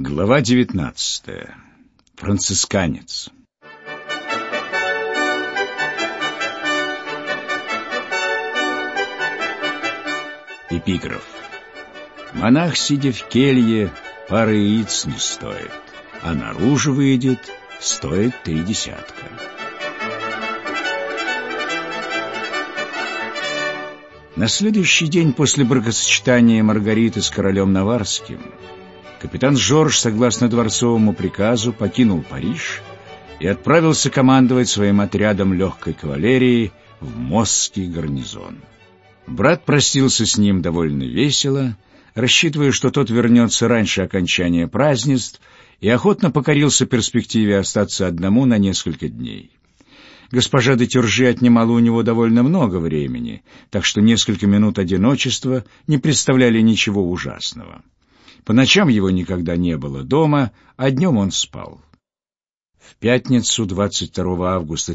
Глава 19. Францисканец. Эпиграф. Монах, сидя в келье, пары яиц не стоит, а наружу выйдет, стоит 3 десятка. На следующий день после бракосочетания Маргариты с королем Наварским капитан Жорж, согласно дворцовому приказу, покинул Париж и отправился командовать своим отрядом легкой кавалерии в Мосский гарнизон. Брат простился с ним довольно весело, рассчитывая, что тот вернется раньше окончания празднеств, и охотно покорился перспективе остаться одному на несколько дней. Госпожа де Тюржи отнимала у него довольно много времени, так что несколько минут одиночества не представляли ничего ужасного. По ночам его никогда не было дома, а днем он спал. В пятницу, 22 августа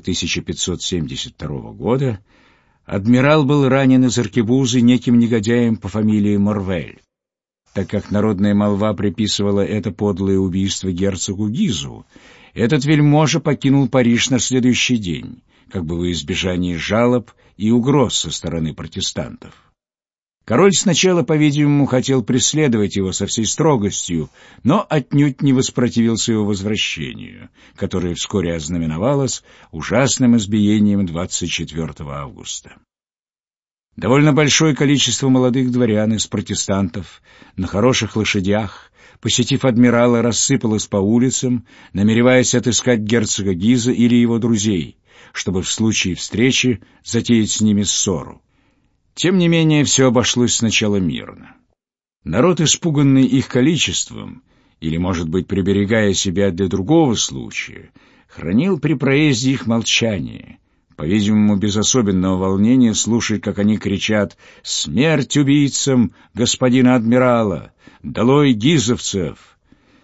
1572 года, адмирал был ранен из аркебузы неким негодяем по фамилии Морвель. Так как народная молва приписывала это подлое убийство герцогу Гизу, этот вельможа покинул Париж на следующий день, как бы во избежание жалоб и угроз со стороны протестантов. Король сначала, по-видимому, хотел преследовать его со всей строгостью, но отнюдь не воспротивился его возвращению, которое вскоре ознаменовалось ужасным избиением 24 августа. Довольно большое количество молодых дворян из протестантов на хороших лошадях, посетив адмирала, рассыпалось по улицам, намереваясь отыскать герцога Гиза или его друзей, чтобы в случае встречи затеять с ними ссору. Тем не менее, все обошлось сначала мирно. Народ, испуганный их количеством, или, может быть, приберегая себя для другого случая, хранил при проезде их молчание, по-видимому, без особенного волнения, слушая, как они кричат «Смерть убийцам господина адмирала! Долой гизовцев!».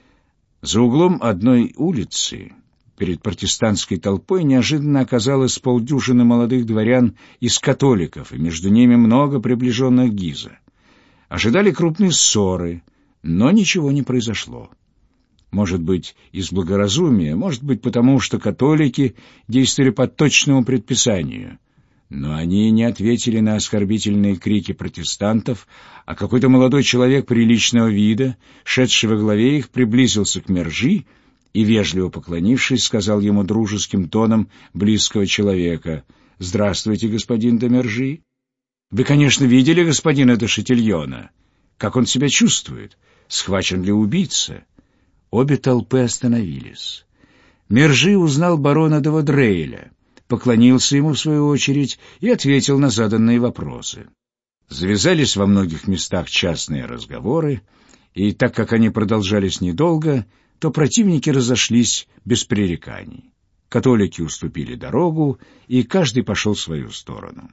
За углом одной улицы перед протестантской толпой неожиданно оказалось полдюжины молодых дворян из католиков, и между ними много приближенных Гиза. Ожидали крупные ссоры, но ничего не произошло. Может быть, из благоразумия, может быть, потому что католики действовали по точному предписанию, но они не ответили на оскорбительные крики протестантов, а какой-то молодой человек приличного вида, шедший во главе их, приблизился к Мержи и, вежливо поклонившись, сказал ему дружеским тоном близкого человека: «Здравствуйте, господин де Мержи. Вы, конечно, видели господина де Шатильона. Как он себя чувствует? Схвачен ли убийца?» Обе толпы остановились. Мержи узнал барона де Вадрейля, поклонился ему в свою очередь и ответил на заданные вопросы. Завязались во многих местах частные разговоры, и так как они продолжались недолго, то противники разошлись без пререканий. Католики уступили дорогу, и каждый пошел в свою сторону.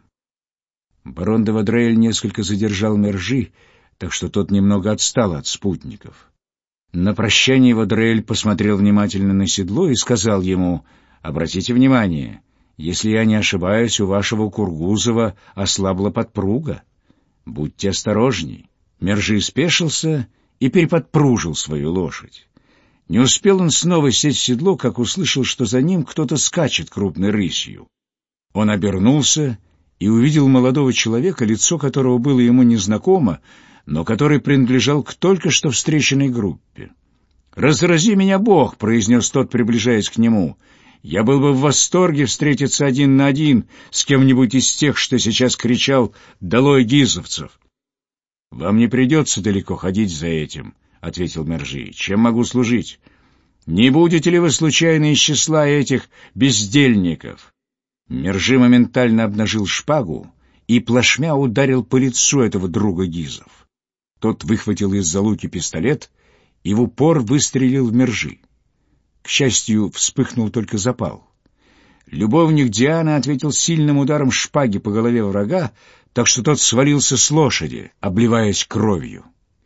Барон де Вадрейль несколько задержал Мержи, так что тот немного отстал от спутников. На прощание Вадрейль посмотрел внимательно на седло и сказал ему: «Обратите внимание, если я не ошибаюсь, у вашего Кургузова ослабла подпруга. Будьте осторожней». Мержи спешился и переподпружил свою лошадь. Не успел он снова сесть в седло, как услышал, что за ним кто-то скачет крупной рысью. Он обернулся и увидел молодого человека, лицо которого было ему незнакомо, но который принадлежал к только что встреченной группе. «Разрази меня Бог!» — произнес тот, приближаясь к нему. «Я был бы в восторге встретиться один на один с кем-нибудь из тех, что сейчас кричал «Долой гизовцев!»» «Вам не придется далеко ходить за этим», — ответил Мержи. «Чем могу служить? Не будете ли вы случайно из числа этих бездельников?» Мержи моментально обнажил шпагу и плашмя ударил по лицу этого друга Гизов. Тот выхватил из-за луки пистолет и в упор выстрелил в Мержи. К счастью, вспыхнул только запал. Любовник Дианы ответил сильным ударом шпаги по голове врага, так что тот свалился с лошади, обливаясь кровью.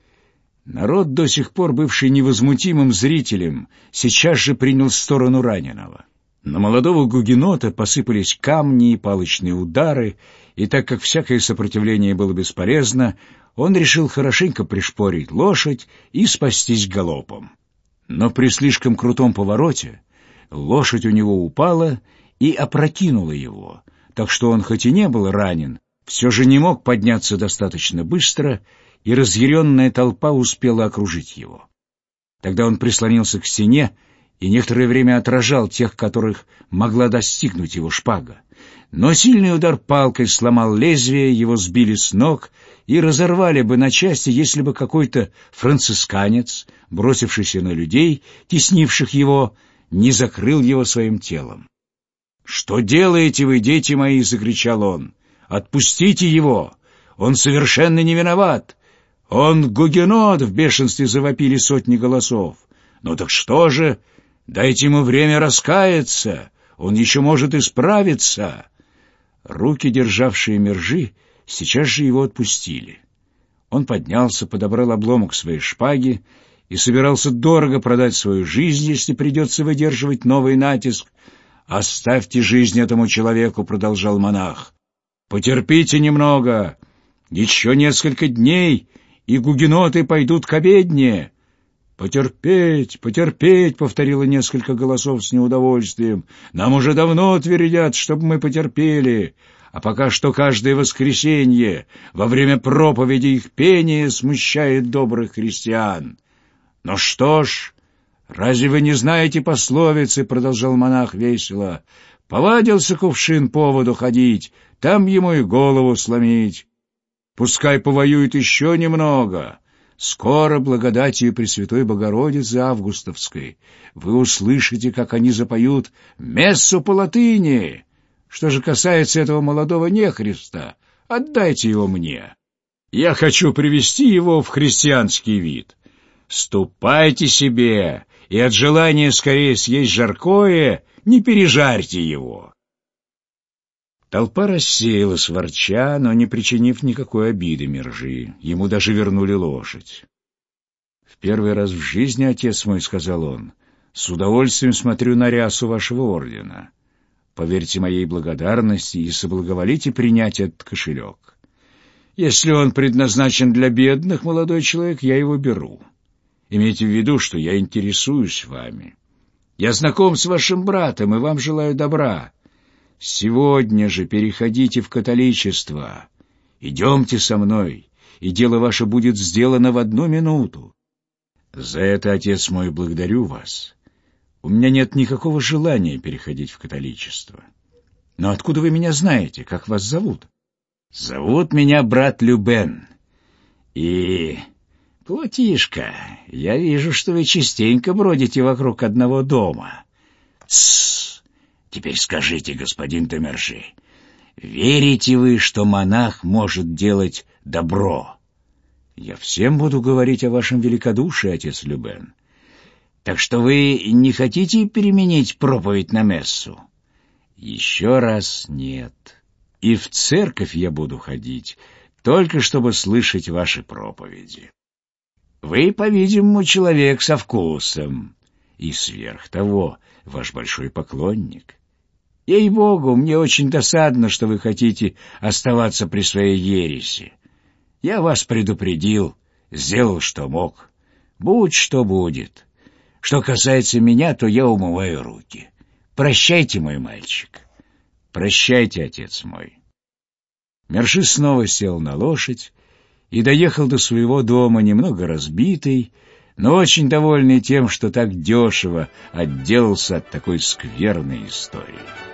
Народ, до сих пор бывший невозмутимым зрителем, сейчас же принял сторону раненого. На молодого гугенота посыпались камни и палочные удары, и так как всякое сопротивление было бесполезно, он решил хорошенько пришпорить лошадь и спастись галопом. Но при слишком крутом повороте лошадь у него упала и опрокинула его, так что он хоть и не был ранен, все же не мог подняться достаточно быстро, и разъяренная толпа успела окружить его. Тогда он прислонился к стене и некоторое время отражал тех, которых могла достигнуть его шпага. Но сильный удар палкой сломал лезвие, его сбили с ног и разорвали бы на части, если бы какой-то францисканец, бросившийся на людей, теснивших его, не закрыл его своим телом. «Что делаете вы, дети мои?» — закричал он. «Отпустите его! Он совершенно не виноват! Он гугенот!» — в бешенстве завопили сотни голосов. «Ну так что же? Дайте ему время раскаяться! Он еще может исправиться!» Руки, державшие Мержи, сейчас же его отпустили. Он поднялся, подобрал обломок своей шпаги и собирался дорого продать свою жизнь, если придется выдерживать новый натиск. «Оставьте жизнь этому человеку», — продолжал монах. «Потерпите немного. Еще несколько дней, и гугеноты пойдут к обедне». «Потерпеть, потерпеть», — повторило несколько голосов с неудовольствием. «Нам уже давно твердят, чтобы мы потерпели, а пока что каждое воскресенье во время проповеди их пение смущает добрых христиан». «Ну что ж, разве вы не знаете пословицы?» — продолжал монах весело. «Повадился кувшин по воду ходить, там ему и голову сломить. Пускай повоюет еще немного. Скоро, благодатью Пресвятой Богородицы Августовской, вы услышите, как они запоют мессу по латыни. Что же касается этого молодого нехриста, отдайте его мне. Я хочу привести его в христианский вид. Ступайте себе, и от желания скорее съесть жаркое не пережарьте его». Толпа рассеялась, ворча, но не причинив никакой обиды Мержи. Ему даже вернули лошадь. «В первый раз в жизни, отец мой, — сказал он, — с удовольствием смотрю на рясу вашего ордена. Поверьте моей благодарности и соблаговолите принять этот кошелек. Если он предназначен для бедных, молодой человек, я его беру. Имейте в виду, что я интересуюсь вами. Я знаком с вашим братом и вам желаю добра. Сегодня же переходите в католичество. Идемте со мной, и дело ваше будет сделано в 1 минуту. За это, отец мой, благодарю вас. У меня нет никакого желания переходить в католичество. Но откуда вы меня знаете? Как вас зовут?» «Зовут меня брат Любен. И, плотишка, я вижу, что вы частенько бродите вокруг одного дома». «Тссс! Теперь скажите, господин де Мержи, верите вы, что монах может делать добро?» «Я всем буду говорить о вашем великодушии, отец Любен. Так что вы не хотите переменить проповедь на мессу?» «Еще раз нет. И в церковь я буду ходить, только чтобы слышать ваши проповеди. Вы, по-видимому, человек со вкусом, и сверх того ваш большой поклонник. Ей-богу, мне очень досадно, что вы хотите оставаться при своей ереси. Я вас предупредил, сделал, что мог. Будь что будет. Что касается меня, то я умываю руки. Прощайте, мой мальчик. Прощайте, отец мой». Мержи снова сел на лошадь и доехал до своего дома, немного разбитый, но очень довольный тем, что так дешево отделался от такой скверной истории.